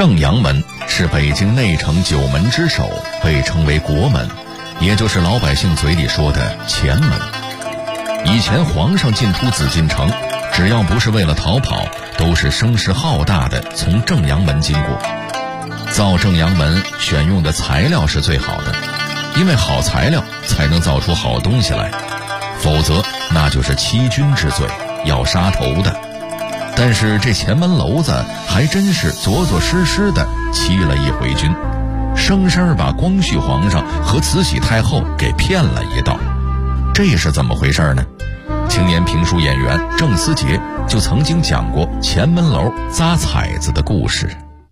正阳门是北京内城9门之首，被称为国门，也就是老百姓嘴里说的前门。以前皇上进出紫禁城，只要不是为了逃跑，都是声势浩大的从正阳门经过。造正阳门选用的材料是最好的，因为好材料才能造出好东西来，否则那就是欺君之罪，要杀头的。但是这前门楼子还真是着着实实的欺了一回君，生生把光绪皇上和慈禧太后给骗了一道。这是怎么回事呢？青年评书演员郑思杰就曾经讲过前门楼扎彩子的故事。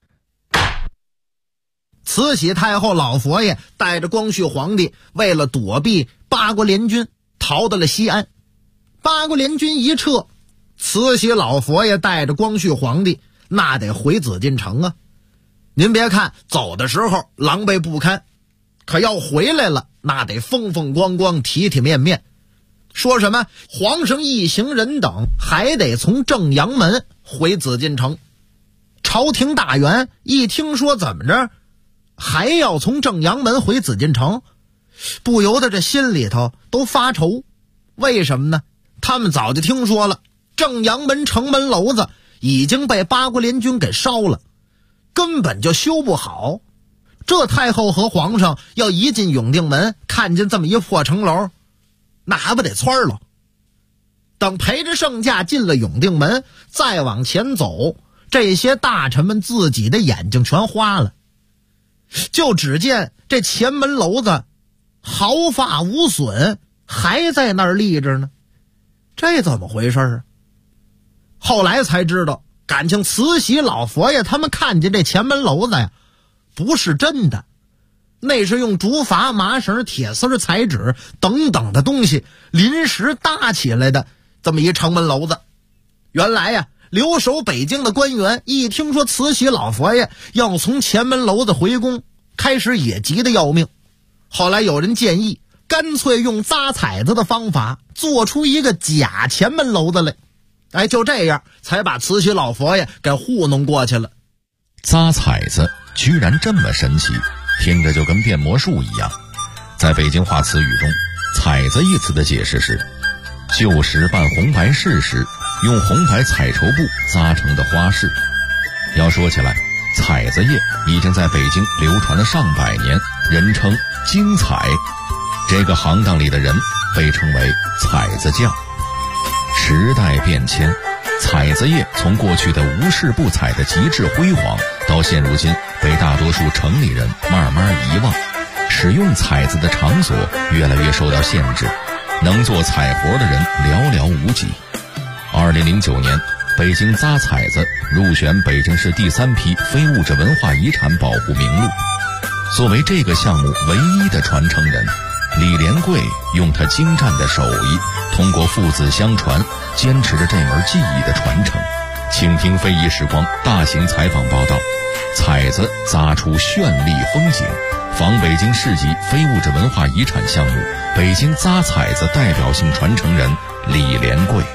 慈禧太后老佛爷带着光绪皇帝为了躲避八国联军逃到了西安，八国联军一撤，慈禧老佛爷带着光绪皇帝那得回紫禁城啊。您别看走的时候狼狈不堪，可要回来了那得风风光光体体面面。说什么皇上一行人等还得从正阳门回紫禁城，朝廷大员一听说怎么着还要从正阳门回紫禁城，不由得这心里头都发愁。为什么呢？他们早就听说了正阳门城门楼子已经被八国联军给烧了，根本就修不好。这太后和皇上要一进永定门看见这么一破城楼，那还不得窜了。等陪着圣驾进了永定门，再往前走，这些大臣们自己的眼睛全花了。就只见这前门楼子毫发无损，还在那儿立着呢，这怎么回事啊？后来才知道，感情慈禧老佛爷他们看见这前门楼子呀，不是真的，那是用竹筏、麻绳、铁丝、彩纸等等的东西临时搭起来的这么一城门楼子。原来呀，留守北京的官员一听说慈禧老佛爷要从前门楼子回宫，开始也急得要命。后来有人建议，干脆用扎彩子的方法做出一个假前门楼子来。就这样才把慈禧老佛爷给糊弄过去了。 扎彩子居然这么神奇，听着就跟变魔术一样。在北京话词语中，彩子一词的解释是旧时办红白事时用红白彩绸布扎成的花饰。要说起来，彩子业已经在北京流传了上百年，人称京彩。这个行当里的人被称为彩子匠。时代变迁，彩子业从过去的无事不彩的极致辉煌，到现如今被大多数城里人慢慢遗忘，使用彩子的场所越来越受到限制，能做彩活的人寥寥无几。2009年，北京扎彩子入选北京市第3批非物质文化遗产保护名录。作为这个项目唯一的传承人，李连贵用他精湛的手艺，通过父子相传，坚持着这门技艺的传承。请听非遗时光大型采访报道，彩子扎出绚丽风景，访北京市级非物质文化遗产项目北京扎彩子代表性传承人李连贵。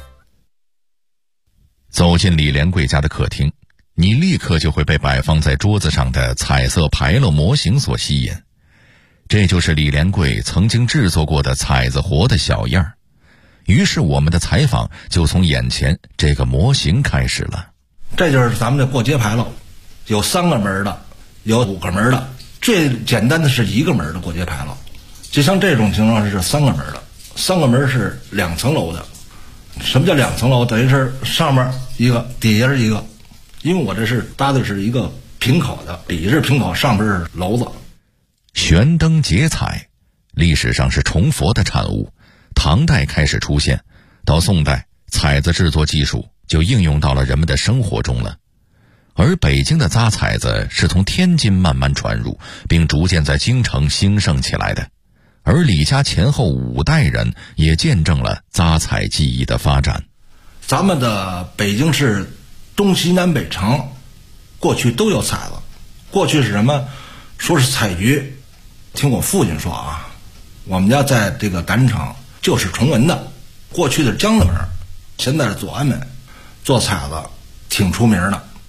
走进李连贵家的客厅，你立刻就会被摆放在桌子上的彩色牌楼模型所吸引。这就是李连贵曾经制作过的彩子活的小样。于是我们的采访就从眼前这个模型开始了。 这就是咱们的过街牌楼，有3个门的，有5个门的，最简单的是1个门的过街牌楼。就像这种情况是3个门的，3个门是2层楼的。什么叫2层楼？等于是上面一个，底下是一个。因为我这是搭的是一个平口的，底下是平口，上边是楼子。 悬灯结彩，历史上是崇佛的产物，唐代开始出现，到宋代，彩子制作技术就应用到了人们的生活中了。而北京的扎彩子是从天津慢慢传入，并逐渐在京城兴盛起来的。而李家前后5代人也见证了扎彩技艺的发展。 咱们的北京市东西南北城过去都有彩子，过去是什么？说是彩局。听我父亲说啊，我们家在这个赶场就是崇文的，过去的是江子门，现在是左安门，做彩子挺出名的。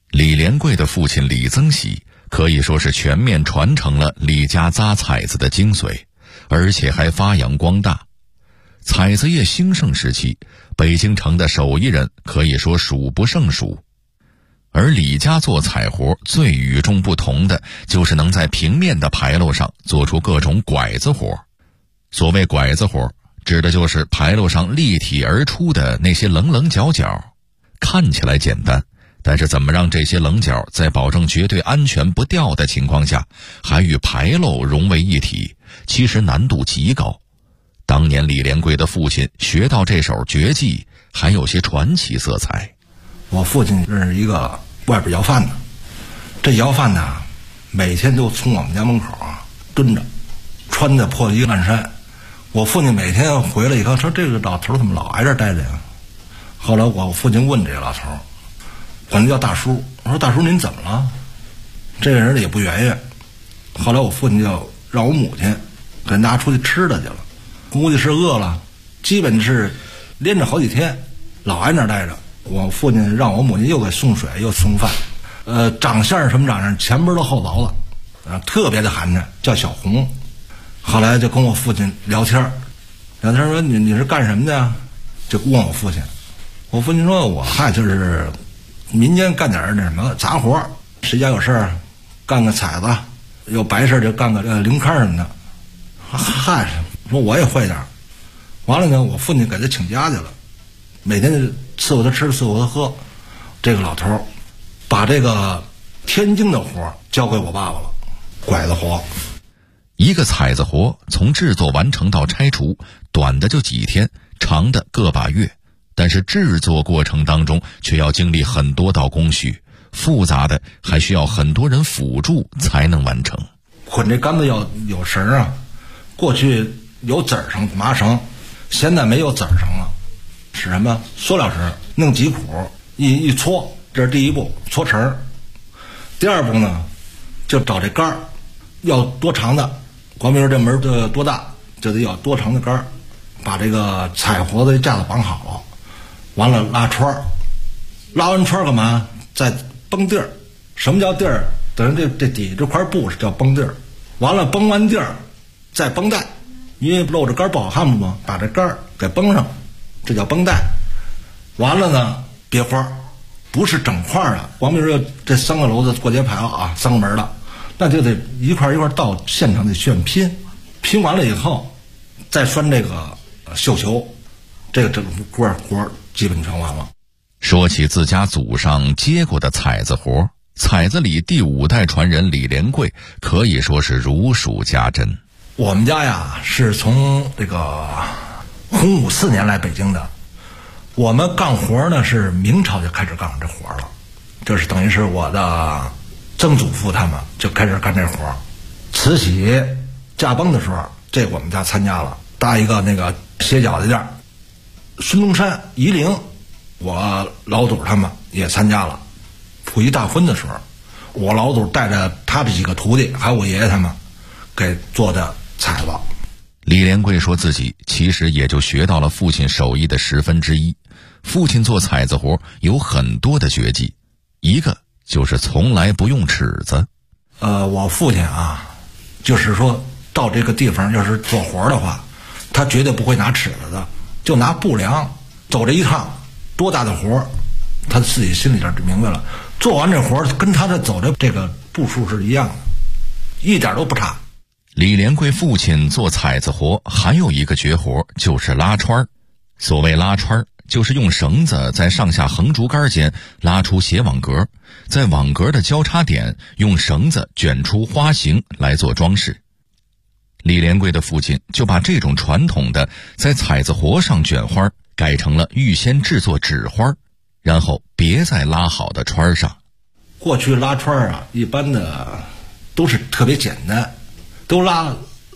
李连贵的父亲李增喜可以说是全面传承了李家扎彩子的精髓，而且还发扬光大。彩子业兴盛时期，北京城的手艺人可以说数不胜数。而李家做彩活最与众不同的，就是能在平面的牌楼上做出各种拐子活。所谓拐子活，指的就是牌楼上立体而出的那些棱棱角角。看起来简单，但是怎么让这些棱角在保证绝对安全不掉的情况下，还与牌楼融为一体，其实难度极高。当年李连贵的父亲学到这手绝技，还有些传奇色彩。 我父亲是一个外边要饭的，这要饭的每天都从我们家门口蹲着，穿的破衣烂衫。我父亲每天回来以后说，这个老头怎么老挨这待着呀？后来我父亲问这个老头，管他叫大叔，我说大叔您怎么了？这个人也不圆圆。后来我父亲就让我母亲给拿出去吃的去了，估计是饿了，基本是连着好几天老挨那儿待着。我父亲让我母亲又给送水又送饭，长相什么长相，前边都后脑子，特别的寒碜，叫小红。后来就跟我父亲聊天说你是干什么的呀？就问我父亲，我父亲说我就是民间干点那什么杂活，谁家有事儿干个彩子，有白事就干个零刊什么的。说我也会点。完了呢，我父亲给他请假去了，每天就伺候他吃伺候他喝。这个老头把这个天津的活交给我爸爸了，拐子活。 一个彩子活从制作完成到拆除，短的就几天，长的个把月，但是制作过程当中却要经历很多道工序，复杂的还需要很多人辅助才能完成。 捆这杆子要有绳啊，过去有籽儿绳麻绳，现在没有籽儿绳了，是什么塑料绳，弄几谱一搓，这是第一步，搓绳。第二步呢，就找这杆儿要多长的，光比如这门多大，就得要多长的杆儿，把这个彩活的架子绑好了，完了拉串儿，拉完串儿干嘛？再绷地儿。什么叫地儿？等于这底这块布是叫绷地儿。完了绷完地儿，再绷带，因为露着杆儿不好看吗？把这杆儿给绷上，这叫绷带。完了呢，别花，不是整块的。光比如说这三个楼子过街牌了三个门的，那就得一块一块到现场得炫拼，拼完了以后再拴这个绣球，这个整个活基本全完了。 说起自家祖上接过的彩子活，彩子里第5代传人李连贵可以说是如数家珍。 我们家呀是从这个洪武4年来北京的，我们干活呢是明朝就开始干这活了，这是等于是我的曾祖父他们就开始干这活。慈禧驾崩的时候，这我们家参加了，搭一个那个歇脚的地儿。孙中山夷陵，我老祖他们也参加了。溥仪大婚的时候，我老祖带着他的几个徒弟还有我爷爷他们给做的彩子。 李连贵说自己其实也就学到了父亲手艺的1/10。父亲做彩子活有很多的绝技，一个就是从来不用尺子。 我父亲就是说到这个地方要是做活的话，他绝对不会拿尺子的，就拿布量走这一趟，多大的活他自己心里边就明白了。做完这活跟他的走的这个步数是一样的，一点都不差。 李连贵父亲做彩子活还有一个绝活，就是拉串。所谓拉串，就是用绳子在上下横竹竿间拉出斜网格，在网格的交叉点用绳子卷出花形来做装饰。李连贵的父亲就把这种传统的在彩子活上卷花改成了预先制作纸花，然后别在拉好的串上。 过去拉串一般的都是特别简单，都拉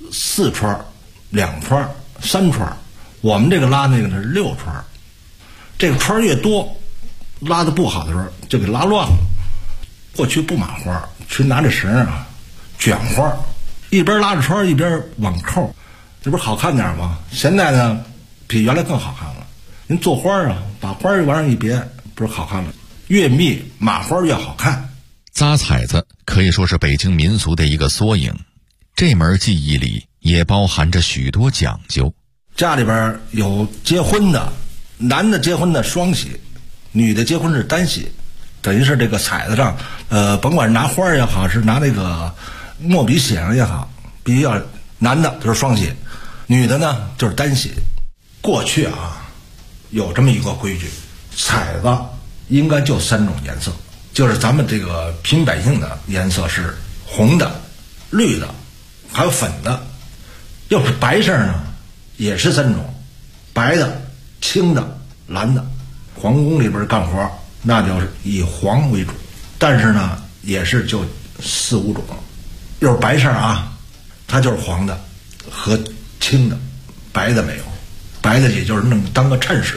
4串、2串、3串，我们这个拉那个是6串。这个串越多，拉的不好的时候就给拉乱了。过去不码花，去拿着绳卷花，一边拉着串一边网扣，这不是好看点吗？现在呢比原来更好看了。您做花把花往上一别，不是好看了。 越密麻花越好看。 扎彩子可以说是北京民俗的一个缩影，这门技艺里也包含着许多讲究。 家里边有结婚的，男的结婚的双喜，女的结婚是单喜，等于是这个彩子上，甭管是拿花也好，是拿那个墨笔写上也好，必须要男的就是双喜，女的呢就是单喜。过去啊，有这么一个规矩，彩子应该就3种颜色，就是咱们这个平百姓的颜色是红的、绿的，还有粉的。要是白色呢，也是3种，白的、青的、蓝的。皇宫里边干活，那就是以黄为主，但是呢，也是就4、5种。要是白色啊，它就是黄的和青的，白的没有。白的也就是能当个衬饰。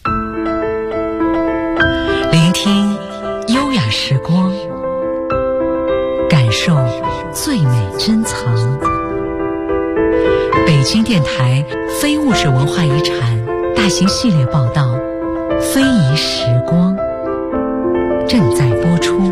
聆听优雅时光，感受最美珍藏。北京电台非物质文化遗产大型系列报道《非遗时光》正在播出。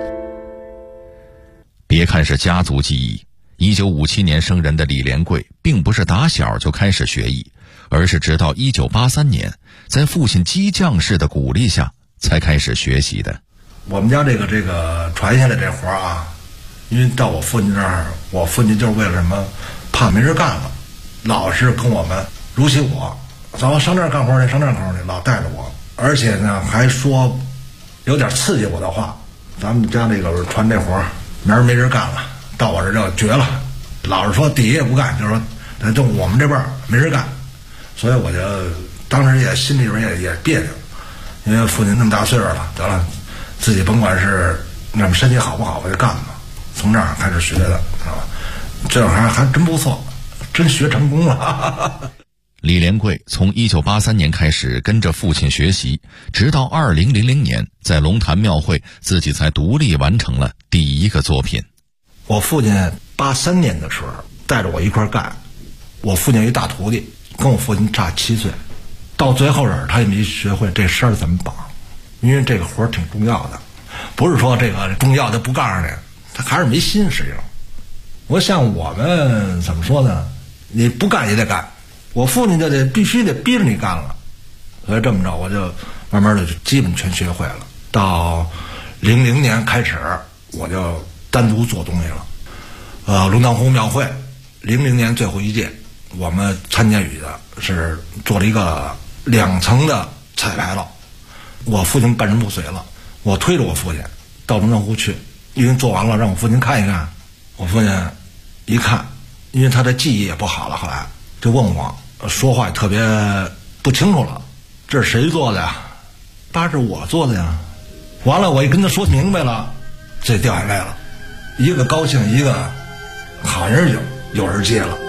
别看是家族技艺，1957年生人的李连贵并不是打小就开始学艺，而是直到1983年，在父亲激将式的鼓励下才开始学习的。 我们家这个传下来这活啊，因为到我父亲这儿，我父亲就是为了什么，怕没人干了，老是跟我们如其我，走上这儿干活去，上这儿干活去，老带着我，而且呢还说有点刺激我的话，咱们家这个传这活，明儿没人干了，到我这儿就绝了，老是说底下也不干，就是说就我们这边没人干。所以我就当时也心里边也别扭，因为父亲那么大岁数了，得了，自己甭管是那么身体好不好，我就干吧。从这儿开始学的，知道吧？这还真不错，真学成功了。 李连贵从1983年开始跟着父亲学习，直到2000年，在龙潭庙会自己才独立完成了第一个作品。 我父亲83年的时候带着我一块干，我父亲有一大徒弟，跟我父亲差7岁，到最后他也没学会这身怎么绑，因为这个活挺重要的，不是说这个重要的不告诉你，他还是没心实际上。我像我们怎么说呢？你不干也得干，我父亲就必须得逼着你干了，所以这么着我就慢慢的就基本全学会了。到00年开始，我就单独做东西了。龙潭湖庙会00年最后一届，我们参加语的是做了一个2层的彩牌了。我父亲半身不遂了，我推着我父亲到龙潭湖去，因为做完了让我父亲看一看。我父亲一看，因为他的记忆也不好了，后来就问我，说话也特别不清楚了，这是谁做的呀？八是我做的呀。完了我一跟他说明白了，这掉眼泪了，一个高兴，一个好人有人接了。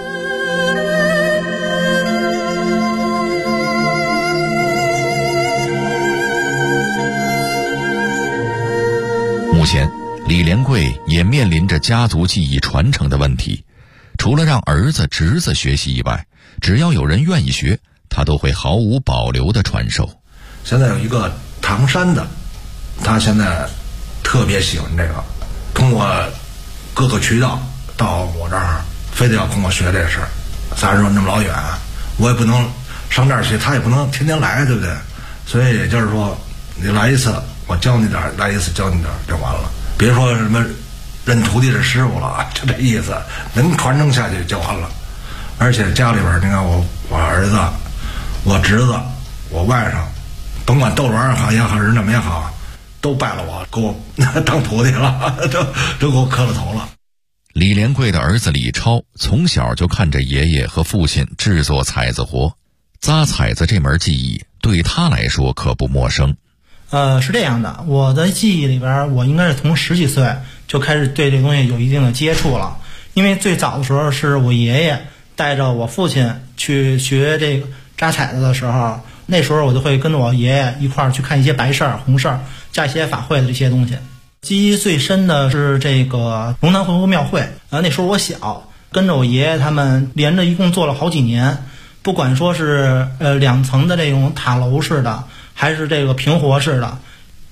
目前李连贵也面临着家族技艺传承的问题，除了让儿子侄子学习以外，只要有人愿意学，他都会毫无保留地传授。 现在有一个唐山的，他现在特别喜欢这个，通过各个渠道到我这儿，非得要跟我学这事儿。咱说那么老远，我也不能上这儿去，他也不能天天来，对不对？所以也就是说，你来一次我教你点，来一次教你点就完了，别说什么认徒弟是师傅了，就这意思，能传承下去就完了。而且家里边，你看我儿子、我侄子、我外甥，甭管窦文也好也好，人怎么也好，都拜了我，给我当徒弟了，都给我磕了头了。 李连贵的儿子李超从小就看着爷爷和父亲制作彩子活，扎彩子这门技艺对他来说可不陌生。 是这样的，我的记忆里边，我应该是从10几岁就开始对这东西有一定的接触了。因为最早的时候是我爷爷带着我父亲去学这个扎彩子的时候，那时候我就会跟着我爷爷一块儿去看一些白事儿、红事儿，加一些法会的这些东西。记忆最深的是这个龙潭回湖庙会，那时候我小，跟着我爷爷他们连着一共做了好几年，不管说是2层的这种塔楼式的，还是这个平活式的，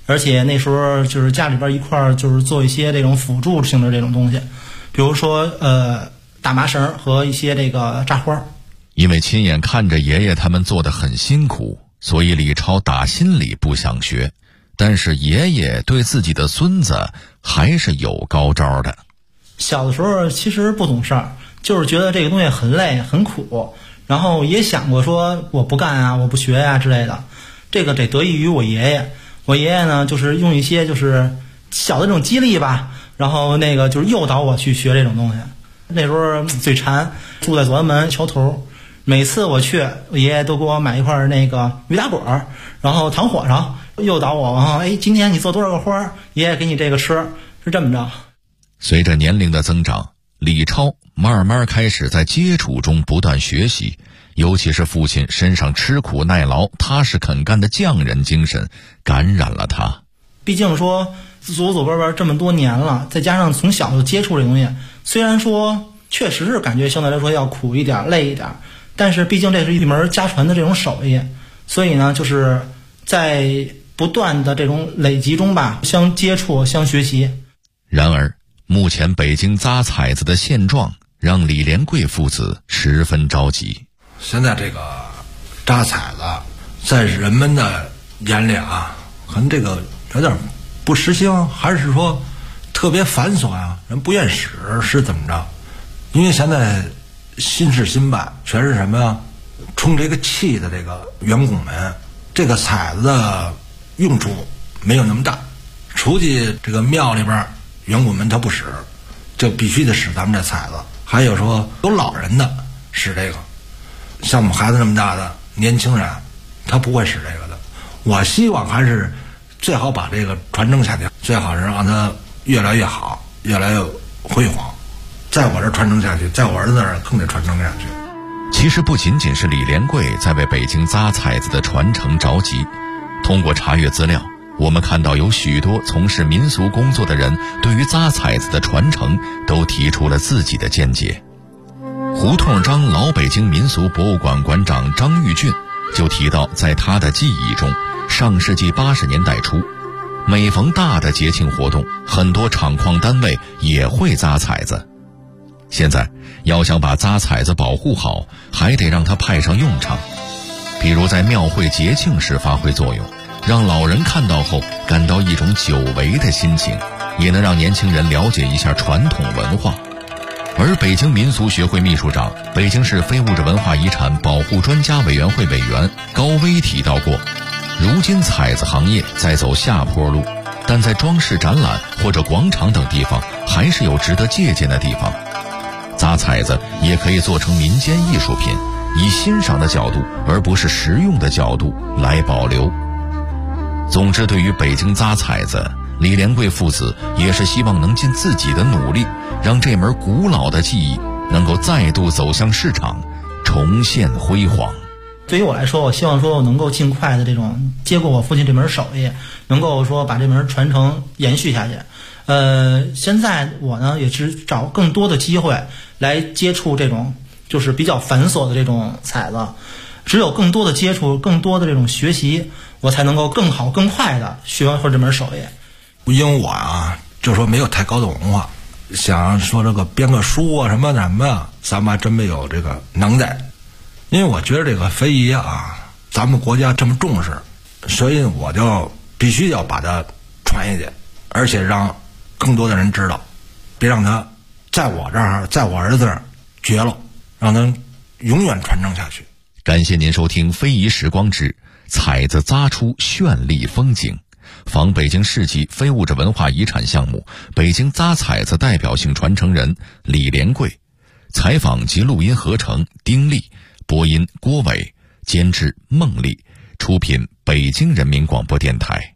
而且那时候就是家里边一块儿就是做一些这种辅助性的这种东西，比如说打麻绳和一些这个扎花。 因为亲眼看着爷爷他们做得很辛苦，所以李超打心里不想学，但是爷爷对自己的孙子还是有高招的。 小的时候其实不懂事儿，就是觉得这个东西很累很苦，然后也想过说我不干啊，我不学啊之类的。这个得得益于我爷爷，我爷爷呢就是用一些就是小的这种激励吧，然后那个就是诱导我去学这种东西。那时候嘴馋，住在左安门桥头，每次我去，我爷爷都给我买一块那个鱼打滚，然后糖火烧，诱导我，然后今天你做多少个花，爷爷给你这个吃，是这么着。 随着年龄的增长，李超慢慢开始在接触中不断学习，尤其是父亲身上吃苦耐劳、踏实肯干的匠人精神感染了他。 毕竟说祖祖辈辈这么多年了，再加上从小就接触这东西，虽然说确实是感觉相对来说要苦一点、累一点，但是毕竟这是一门家传的这种手艺，所以呢，就是在不断的这种累积中吧，相接触、相学习。 然而，目前北京扎彩子的现状让李连贵父子十分着急。 现在这个扎彩子在人们的眼里啊，可能这个有点不实行，还是说特别繁琐啊，人不愿使是怎么着？因为现在新事新办，全是什么呀？充这个气的这个员工们，这个彩子的用处没有那么大。出去这个庙里边，员工们他不使，就必须得使咱们这彩子。还有说有老人的使这个，像我们孩子这么大的年轻人，他不会使这个的。我希望还是最好把这个传承下去，最好是让它越来越好，越来越辉煌。在我这传承下去，在我儿子那儿更得传承下去。 其实不仅仅是李连贵在为北京扎彩子的传承着急，通过查阅资料，我们看到有许多从事民俗工作的人对于扎彩子的传承都提出了自己的见解。胡同张老北京民俗博物馆馆长张玉俊就提到，在他的记忆中，上世纪80年代初，每逢大的节庆活动，很多厂矿单位也会扎彩子。现在要想把扎彩子保护好，还得让它派上用场，比如在庙会节庆时发挥作用，让老人看到后感到一种久违的心情，也能让年轻人了解一下传统文化。而北京民俗学会秘书长、北京市非物质文化遗产保护专家委员会委员高威提到过，如今彩子行业在走下坡路，但在装饰展览或者广场等地方还是有值得借鉴的地方。扎彩子也可以做成民间艺术品，以欣赏的角度而不是实用的角度来保留。总之，对于北京扎彩子，李连贵父子也是希望能尽自己的努力，让这门古老的技艺能够再度走向市场，重现辉煌。 对于我来说，我希望说我能够尽快的这种接过我父亲这门手艺，能够说把这门传承延续下去。现在我呢也是找更多的机会来接触这种就是比较繁琐的这种彩子，只有更多的接触，更多的这种学习，我才能够更好更快的学会这门手艺。 因为我啊就说没有太高的文化，想说这个编个书啊什么啊，咱们还真没有这个能耐。因为我觉得这个非遗啊，咱们国家这么重视，所以我就必须要把它传下去，而且让更多的人知道，别让它在我这儿，在我儿子这儿绝了，让它永远传承下去。 感谢您收听《非遗时光之彩子扎出绚丽风景》，访北京市级非物质文化遗产项目北京扎彩子代表性传承人李连贵，采访及录音合成丁力，播音郭伟，监制孟丽，出品北京人民广播电台。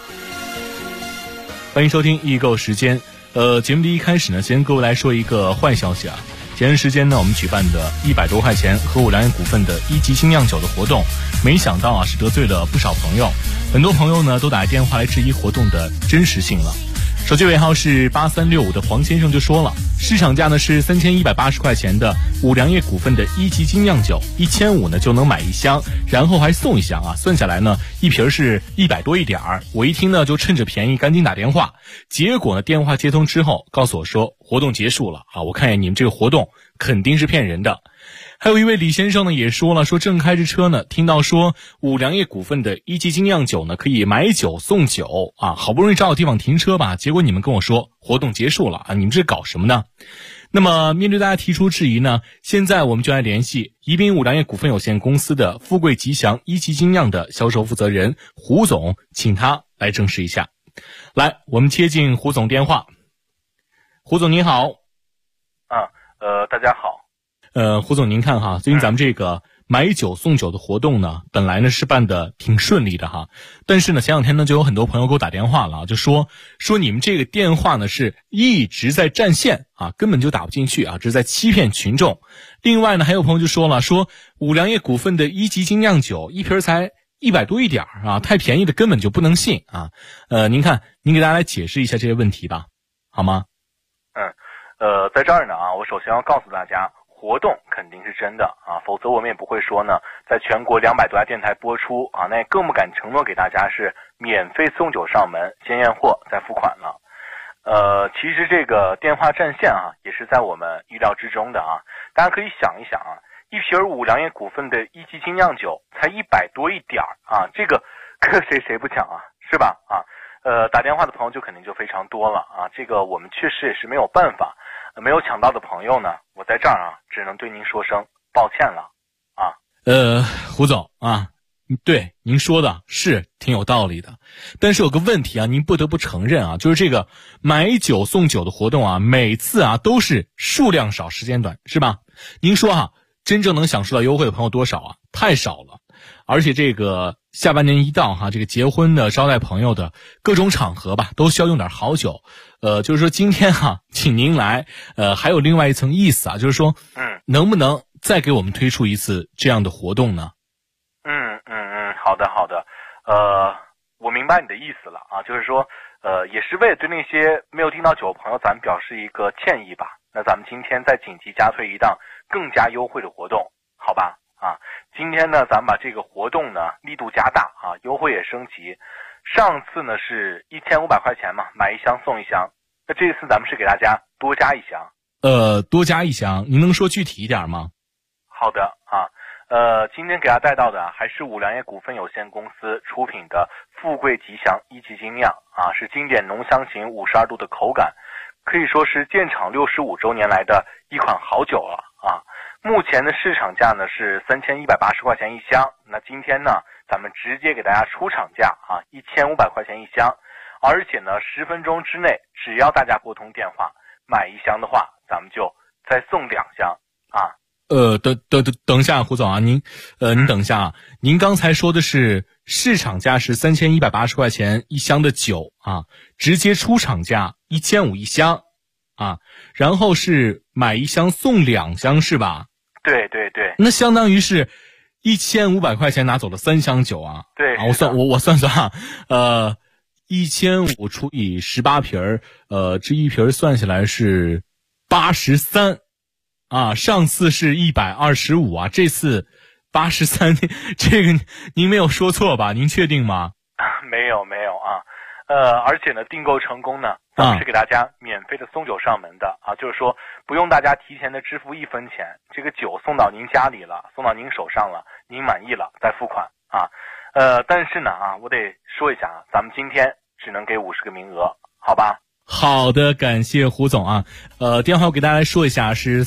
欢迎收听易购时间。节目的一开始呢，先跟各位来说一个坏消息啊。前段时间呢，我们举办的100多块钱和五粮液股份的1级精酿酒的活动，没想到啊是得罪了不少朋友，很多朋友呢都打电话来质疑活动的真实性了。 手机尾号是8365的黄先生就说了，市场价呢是3180块钱的五粮液股份的1级精酿酒，1500呢就能买1箱，然后还送1箱啊，算下来呢一瓶是100多一点儿。我一听呢就趁着便宜赶紧打电话，结果呢电话接通之后告诉我说活动结束了啊，我看见你们这个活动肯定是骗人的。还有一位李先生呢也说了，说正开着车呢，听到说五粮液股份的1级精酿酒呢可以买酒送酒啊，好不容易找到地方停车吧，结果你们跟我说活动结束了啊，你们这搞什么呢？那么面对大家提出质疑呢，现在我们就来联系宜宾五粮液股份有限公司的富贵吉祥1级精酿的销售负责人胡总，请他来证实一下。来，我们接进胡总电话。胡总您好。 大家好。 胡总您看哈，最近咱们这个买酒送酒的活动呢，本来呢是办的挺顺利的哈，但是呢前两天呢就有很多朋友给我打电话了，就说你们这个电话呢是一直在占线啊，根本就打不进去啊，这是在欺骗群众。另外呢还有朋友就说了，说五粮液股份的1级精酿酒一瓶才100多一点啊，太便宜的根本就不能信啊。您看您给大家来解释一下这些问题吧，好吗？ 在这儿呢啊，我首先要告诉大家，活动肯定是真的啊，否则我们也不会说呢，在全国200多家电台播出啊，那也更不敢承诺给大家是免费送酒上门，先验货再付款了。其实这个电话占线啊，也是在我们意料之中的啊。大家可以想一想啊，一瓶五粮液股份的1级精酿酒才100多一点啊，这个搁谁不抢啊，是吧？啊，打电话的朋友就肯定就非常多了啊，这个我们确实也是没有办法。没有抢到的朋友呢，我在这儿啊，只能对您说声抱歉了啊。 胡总啊，对您说的是挺有道理的，但是有个问题啊，您不得不承认啊，就是这个买酒送酒的活动啊，每次啊都是数量少时间短，是吧？您说啊，真正能享受到优惠的朋友多少啊？太少了。而且这个下半年一到哈，这个结婚的、招待朋友的各种场合吧，都需要用点好酒。就是说今天哈，请您来，还有另外一层意思啊，就是说，能不能再给我们推出一次这样的活动呢？ 好的，我明白你的意思了啊，就是说，也是为了对那些没有订到酒的朋友，咱们表示一个歉意吧。那咱们今天再紧急加推一档更加优惠的活动，好吧？啊，今天呢，咱们把这个活动呢力度加大啊，优惠也升级。上次呢是1500块钱嘛，买1箱送1箱。那这次咱们是给大家多加1箱。 多加1箱，您能说具体一点吗？ 好的啊，今天给大家带到的还是五粮液股份有限公司出品的富贵吉祥1级精酿啊，是经典浓香型52度的口感，可以说是建厂65周年来的一款好酒了啊。目前的市场价呢是3180块钱1箱，那今天呢咱们直接给大家出厂价啊，1500块钱1箱，而且呢10分钟之内，只要大家拨通电话买1箱的话，咱们就再送2箱啊。 等一下，胡总啊，您等一下啊，您刚才说的是市场价是3180块钱1箱的酒啊，直接出厂价1500一箱啊，然后是买1箱送2箱是吧？ 对， 那相当于是1500块钱拿走了3箱酒啊。 对啊，我算算啊，1500除以18瓶这一瓶算下来是83啊，上次是125啊，这次83，这个您没有说错吧？您确定吗？ 没有啊，而且呢，订购成功呢，咱们是给大家免费的送酒上门的啊，就是说不用大家提前的支付1分钱，这个酒送到您家里了，送到您手上了，您满意了再付款啊。但是呢啊，我得说一下啊，咱们今天只能给50个名额，好吧？ 好的，感谢胡总啊。电话我给大家来说一下，是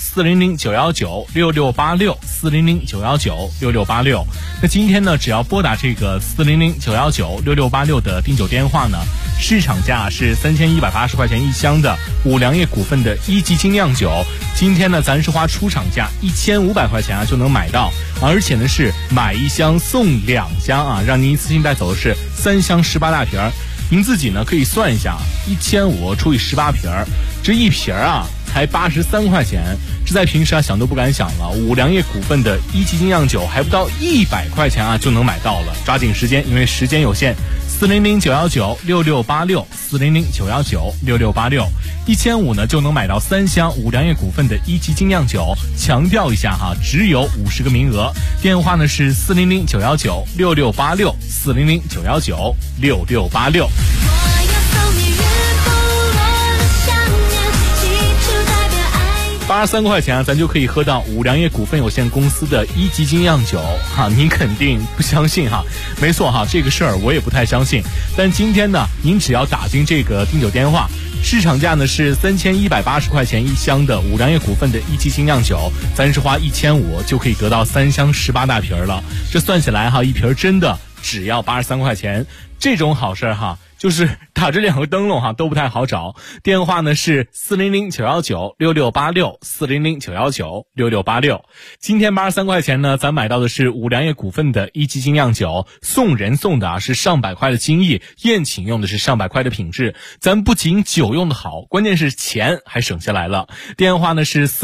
400-919-6686，400-919-6686。那今天呢，只要拨打这个400-919-6686的订酒电话呢，市场价是3180块钱1箱的五粮液股份的1级精酿酒，今天呢，咱是花出厂价1500块钱啊就能买到，而且呢是买1箱送2箱啊，让您一次性带走的是3箱18大瓶。您自己呢可以算一下，1500除以18瓶，这一瓶啊才83块钱，这在平时啊想都不敢想了。五粮液股份的1级精酿酒还不到100块钱啊就能买到了，抓紧时间，因为时间有限。 ，400-919-6686，400-919-6686，1500呢就能买到3箱五粮液股份的一级精酿酒。强调一下哈，只有50个名额。电话呢是400-919-6686，400-919-6686。83块钱啊，咱就可以喝到五粮液股份有限公司的一级精酿酒哈，您肯定不相信哈？没错哈，这个事儿我也不太相信。但今天呢，您只要打进这个订酒电话，市场价呢是3180块钱一箱的五粮液股份的一级精酿酒，咱是花1500就可以得到3箱18大瓶了。这算起来哈，一瓶真的只要83块钱，这种好事哈。就是打着2个灯笼哈都不太好找，电话呢是400-919-6686，400-919-6686。今天83块钱呢，咱买到的是五粮液股份的一级精酿酒，送人送的是上百块的精益，宴请用的是上百块的品质。咱不仅酒用的好，关键是钱还省下来了。电话呢是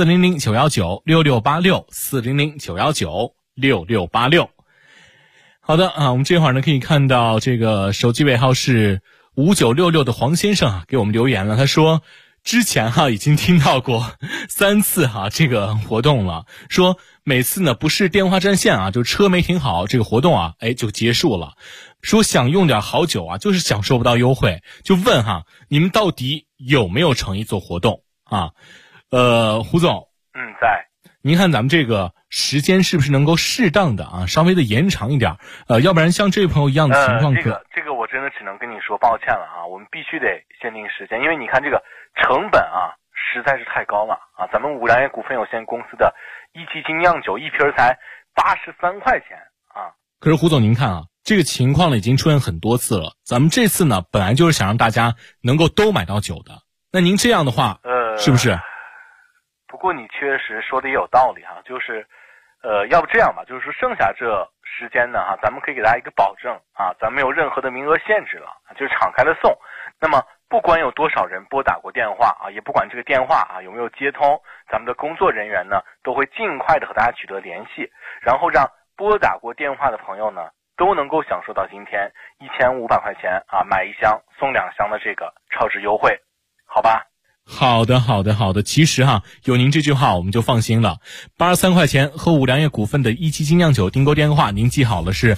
400-919-6686，400-919-6686。好的啊，我们这会儿呢可以看到这个手机尾号是5966的黄先生啊给我们留言了，他说之前已经听到过3次这个活动了，说每次呢不是电话占线就车没停好，这个活动就结束了。说想用点好酒就是享受不到优惠，就问你们到底有没有诚意做活动啊？胡总， 在。 您看咱们这个时间是不是能够适当的稍微的延长一点？要不然像这位朋友一样的情况这个我真的只能跟你说抱歉了我们必须得限定时间，因为你看这个成本实在是太高了咱们五粮液股份有限公司的一级精酿酒一瓶才83块钱可是胡总您看这个情况呢已经出现很多次了，咱们这次呢本来就是想让大家能够都买到酒的，那您这样的话是不是？ 不过你确实说的也有道理就是要不这样吧，就是说剩下这时间呢咱们可以给大家一个保证咱没有任何的名额限制了，就是敞开了送。那么不管有多少人拨打过电话也不管这个电话有没有接通，咱们的工作人员呢都会尽快的和大家取得联系，然后让拨打过电话的朋友呢都能够享受到今天1500块钱买1箱送2箱的这个超值优惠，好吧？ 好的。其实有您这句话我们就放心了。83块钱和五粮液股份的一级精酿酒订购电话您记好了，是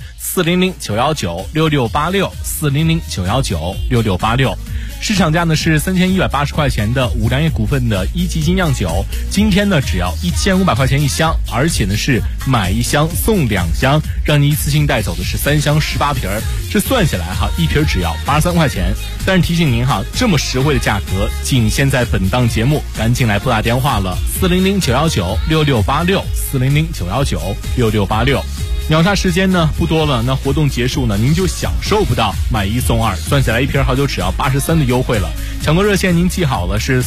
400-919-6686，400-919-6686。市场价呢是3180块钱的五粮液股份的一级精酿酒，今天呢只要1500块钱一箱，而且呢是买1箱送2箱，让你一次性带走的是3箱18瓶，这算下来一瓶只要83块钱。但是提醒您这么实惠的价格仅限在本档节目，赶紧来拨打电话了，400-919-6686，400-919-6686。秒杀时间呢不多了，那活动结束呢您就享受不到买1送2，算下来一瓶好酒只要83的优惠了。抢购热线您记好了，是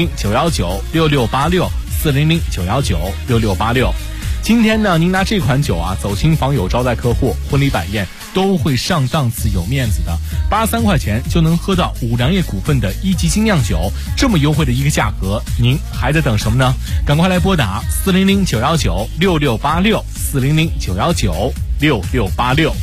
400-919-6686，400-919-6686。今天呢您拿这款酒走亲访友招待客户婚礼摆宴都会上档次有面子的，83块钱就能喝到五粮液股份的一级精酿酒，这么优惠的一个价格，您还在等什么呢？赶快来拨打400-919-6686，400-919-6686。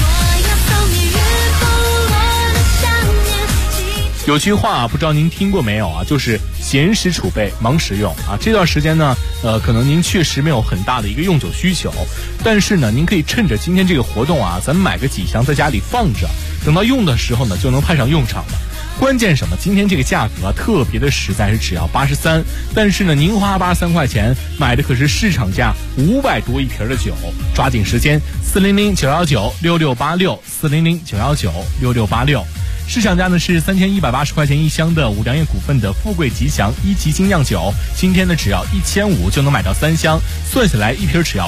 有句话不知道您听过没有就是闲时储备，忙时用这段时间呢可能您确实没有很大的一个用酒需求，但是呢您可以趁着今天这个活动咱们买个几箱在家里放着，等到用的时候呢就能派上用场了。关键什么？今天这个价格特别的实在，是只要83，但是呢您花83块钱买的可是市场价500多一瓶的酒，抓紧时间，400-919-6686，400-919-6686。市场价呢是3180块钱一箱的五粮液股份的富贵吉祥一级精酿酒，今天呢只要1500就能买到3箱，算下来一瓶只要